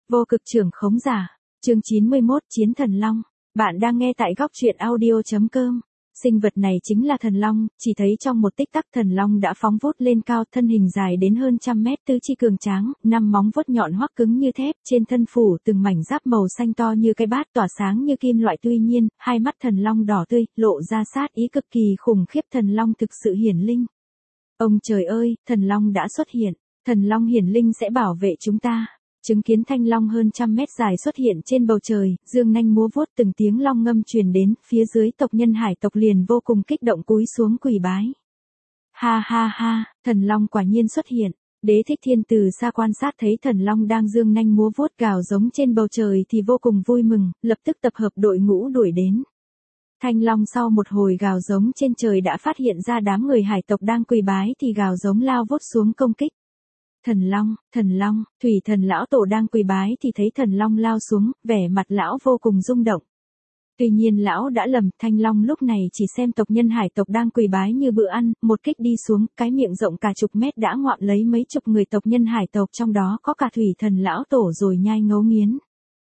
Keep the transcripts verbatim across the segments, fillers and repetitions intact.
Vô cực trưởng khống giả. Chương chín mươi mốt Chiến thần long. Bạn đang nghe tại góc truyện audio chấm com. Sinh vật này chính là thần long, chỉ thấy trong một tích tắc thần long đã phóng vút lên cao, thân hình dài đến hơn trăm mét, tứ chi cường tráng, năm móng vuốt nhọn hoắc cứng như thép, trên thân phủ từng mảnh giáp màu xanh to như cái bát, tỏa sáng như kim loại. Tuy nhiên, hai mắt thần long đỏ tươi, lộ ra sát ý cực kỳ khủng khiếp. Thần long thực sự hiển linh. Ông trời ơi, thần long đã xuất hiện. Thần long hiển linh sẽ bảo vệ chúng ta. Chứng kiến thanh long hơn trăm mét dài xuất hiện trên bầu trời, dương nanh múa vuốt, từng tiếng long ngâm truyền đến, phía dưới tộc nhân hải tộc liền vô cùng kích động cúi xuống quỳ bái. Ha ha ha, thần long quả nhiên xuất hiện. Đế Thích Thiên từ xa quan sát thấy thần long đang dương nanh múa vuốt gào giống trên bầu trời thì vô cùng vui mừng, lập tức tập hợp đội ngũ đuổi đến. Thanh long sau một hồi gào giống trên trời đã phát hiện ra đám người hải tộc đang quỳ bái thì gào giống lao vút xuống công kích. Thần long, thần long, thủy thần lão tổ đang quỳ bái thì thấy thần long lao xuống, vẻ mặt lão vô cùng rung động. Tuy nhiên lão đã lầm, thanh long lúc này chỉ xem tộc nhân hải tộc đang quỳ bái như bữa ăn, một kích đi xuống, cái miệng rộng cả chục mét đã ngoạm lấy mấy chục người tộc nhân hải tộc, trong đó có cả thủy thần lão tổ rồi nhai ngấu nghiến.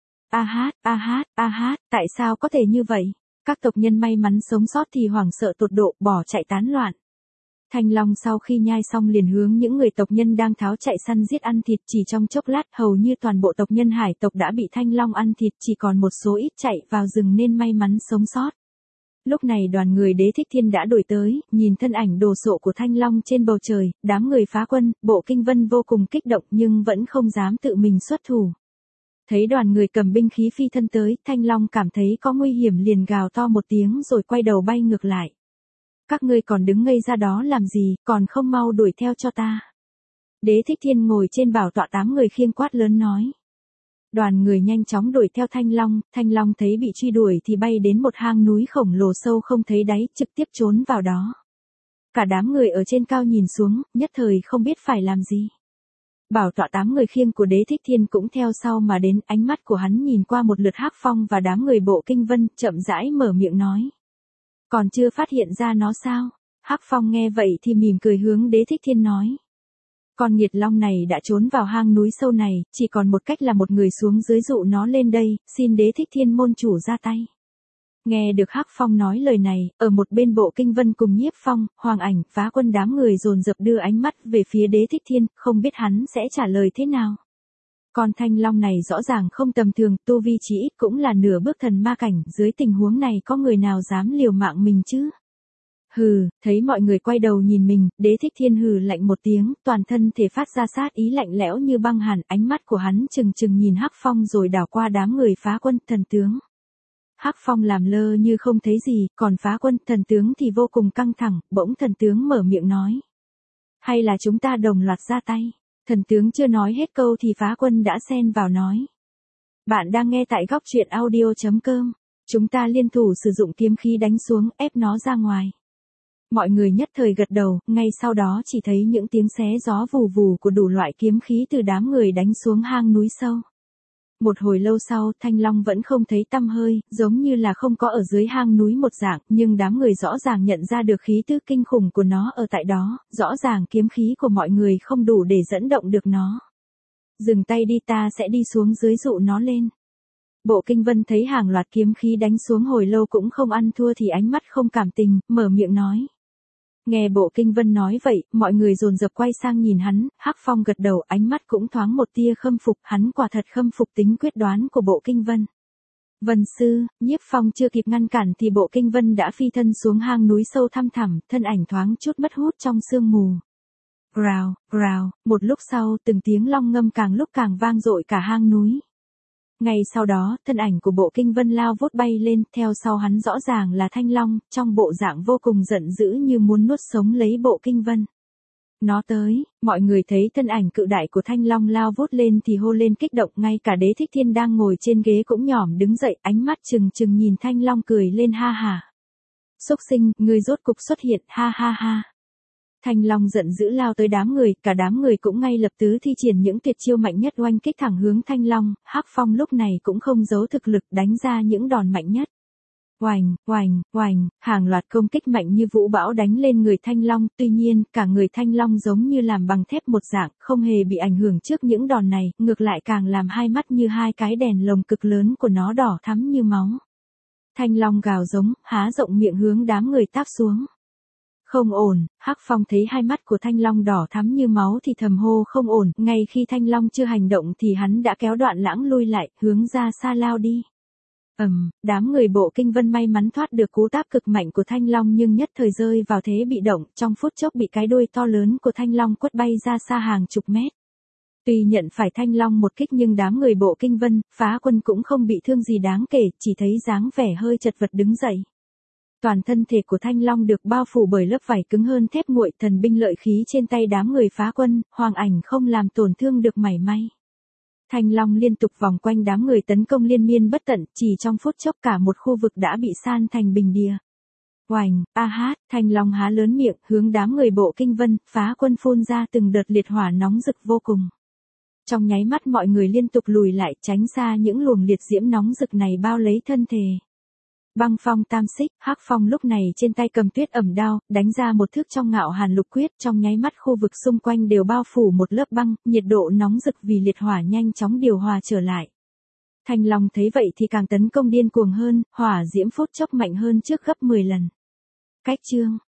A hát, a hát, a hát, tại sao có thể như vậy? Các tộc nhân may mắn sống sót thì hoảng sợ tột độ, bỏ chạy tán loạn. Thanh long sau khi nhai xong liền hướng những người tộc nhân đang tháo chạy săn giết ăn thịt, chỉ trong chốc lát hầu như toàn bộ tộc nhân hải tộc đã bị thanh long ăn thịt, chỉ còn một số ít chạy vào rừng nên may mắn sống sót. Lúc này đoàn người Đế Thích Thiên đã đuổi tới, nhìn thân ảnh đồ sộ của thanh long trên bầu trời, đám người phá quân, Bộ Kinh Vân vô cùng kích động nhưng vẫn không dám tự mình xuất thủ. Thấy đoàn người cầm binh khí phi thân tới, thanh long cảm thấy có nguy hiểm liền gào to một tiếng rồi quay đầu bay ngược lại. Các ngươi còn đứng ngây ra đó làm gì, còn không mau đuổi theo cho ta. Đế Thích Thiên ngồi trên bảo tọa, tám người khiêng quát lớn nói. Đoàn người nhanh chóng đuổi theo thanh long, thanh long thấy bị truy đuổi thì bay đến một hang núi khổng lồ sâu không thấy đáy, trực tiếp trốn vào đó. Cả đám người ở trên cao nhìn xuống, nhất thời không biết phải làm gì. Bảo tọa tám người khiêng của Đế Thích Thiên cũng theo sau mà đến, ánh mắt của hắn nhìn qua một lượt Hắc Phong và đám người Bộ Kinh Vân, chậm rãi mở miệng nói. Còn chưa phát hiện ra nó sao? Hắc Phong nghe vậy thì mỉm cười hướng Đế Thích Thiên nói. Con nghiệt long này đã trốn vào hang núi sâu này, chỉ còn một cách là một người xuống dưới dụ nó lên đây, xin Đế Thích Thiên môn chủ ra tay. Nghe được Hắc Phong nói lời này, ở một bên Bộ Kinh Vân cùng Nhiếp Phong, Hoàng Ảnh, Phá Quân đám người dồn dập đưa ánh mắt về phía Đế Thích Thiên, không biết hắn sẽ trả lời thế nào. Con thanh long này rõ ràng không tầm thường, tu vi chỉ ít cũng là nửa bước thần ma cảnh, dưới tình huống này có người nào dám liều mạng mình chứ? Hừ, thấy mọi người quay đầu nhìn mình, Đế Thích Thiên hừ lạnh một tiếng, toàn thân thể phát ra sát ý lạnh lẽo như băng hàn, ánh mắt của hắn trừng trừng nhìn Hắc Phong rồi đảo qua đám người Phá Quân, thần tướng. Hắc Phong làm lơ như không thấy gì, còn Phá Quân, thần tướng thì vô cùng căng thẳng, bỗng thần tướng mở miệng nói. Hay là chúng ta đồng loạt ra tay? Thần tướng chưa nói hết câu thì Phá Quân đã xen vào nói. Bạn đang nghe tại góc truyện audio chấm com. Chúng ta liên thủ sử dụng kiếm khí đánh xuống, ép nó ra ngoài. Mọi người nhất thời gật đầu, ngay sau đó chỉ thấy những tiếng xé gió vù vù của đủ loại kiếm khí từ đám người đánh xuống hang núi sâu. Một hồi lâu sau, thanh long vẫn không thấy tăm hơi, giống như là không có ở dưới hang núi một dạng, nhưng đám người rõ ràng nhận ra được khí tức kinh khủng của nó ở tại đó, rõ ràng kiếm khí của mọi người không đủ để dẫn động được nó. Dừng tay đi, ta sẽ đi xuống dưới dụ nó lên. Bộ Kinh Vân thấy hàng loạt kiếm khí đánh xuống hồi lâu cũng không ăn thua thì ánh mắt không cảm tình, mở miệng nói. Nghe Bộ Kinh Vân nói vậy, mọi người dồn dập quay sang nhìn hắn, Hắc Phong gật đầu, ánh mắt cũng thoáng một tia khâm phục, hắn quả thật khâm phục tính quyết đoán của Bộ Kinh Vân. Vân sư, Nhiếp Phong chưa kịp ngăn cản thì Bộ Kinh Vân đã phi thân xuống hang núi sâu thăm thẳm, thân ảnh thoáng chút mất hút trong sương mù. Rào, rào, một lúc sau, từng tiếng long ngâm càng lúc càng vang dội cả hang núi. Ngay sau đó, thân ảnh của Bộ Kinh Vân lao vút bay lên, theo sau hắn rõ ràng là thanh long, trong bộ dạng vô cùng giận dữ như muốn nuốt sống lấy Bộ Kinh Vân. Nó tới, mọi người thấy thân ảnh cự đại của thanh long lao vút lên thì hô lên kích động, ngay cả Đế Thích Thiên đang ngồi trên ghế cũng nhỏm đứng dậy, ánh mắt trừng trừng nhìn thanh long cười lên ha ha. Xúc sinh, ngươi rốt cục xuất hiện, ha ha ha. Thanh long giận dữ lao tới đám người, cả đám người cũng ngay lập tức thi triển những tuyệt chiêu mạnh nhất oanh kích thẳng hướng thanh long, Hắc Phong lúc này cũng không giấu thực lực đánh ra những đòn mạnh nhất. Oành, oành, oành, hàng loạt công kích mạnh như vũ bão đánh lên người Thanh Long, tuy nhiên, cả người Thanh Long giống như làm bằng thép một dạng, không hề bị ảnh hưởng trước những đòn này, ngược lại càng làm hai mắt như hai cái đèn lồng cực lớn của nó đỏ thắm như máu. Thanh Long gào giống, há rộng miệng hướng đám người táp xuống. Không ổn, Hắc Phong thấy hai mắt của Thanh Long đỏ thắm như máu thì thầm hô không ổn, ngay khi Thanh Long chưa hành động thì hắn đã kéo Đoạn Lãng lui lại, hướng ra xa lao đi. Ầm, um, đám người Bộ Kinh Vân may mắn thoát được cú táp cực mạnh của Thanh Long nhưng nhất thời rơi vào thế bị động, trong phút chốc bị cái đuôi to lớn của Thanh Long quất bay ra xa hàng chục mét. Tuy nhận phải Thanh Long một kích nhưng đám người Bộ Kinh Vân, Phá Quân cũng không bị thương gì đáng kể, chỉ thấy dáng vẻ hơi chật vật đứng dậy. Toàn thân thể của Thanh Long được bao phủ bởi lớp vảy cứng hơn thép nguội, thần binh lợi khí trên tay đám người Phá Quân, Hoàng Ảnh không làm tổn thương được mảy may. Thanh Long liên tục vòng quanh đám người tấn công liên miên bất tận, chỉ trong phút chốc cả một khu vực đã bị san thành bình địa. Oành, a hát, Thanh Long há lớn miệng, hướng đám người Bộ Kinh Vân, Phá Quân phun ra từng đợt liệt hỏa nóng rực vô cùng. Trong nháy mắt mọi người liên tục lùi lại, tránh xa những luồng liệt diễm nóng rực này bao lấy thân thể. Băng Phong Tam Xích, Hắc Phong lúc này trên tay cầm Tuyết Ẩm đao, đánh ra một thước trong Ngạo Hàn Lục Quyết, trong nháy mắt khu vực xung quanh đều bao phủ một lớp băng, nhiệt độ nóng rực vì liệt hỏa nhanh chóng điều hòa trở lại. Thanh Long thấy vậy thì càng tấn công điên cuồng hơn, hỏa diễm phút chốc mạnh hơn trước gấp mười lần. Cách chương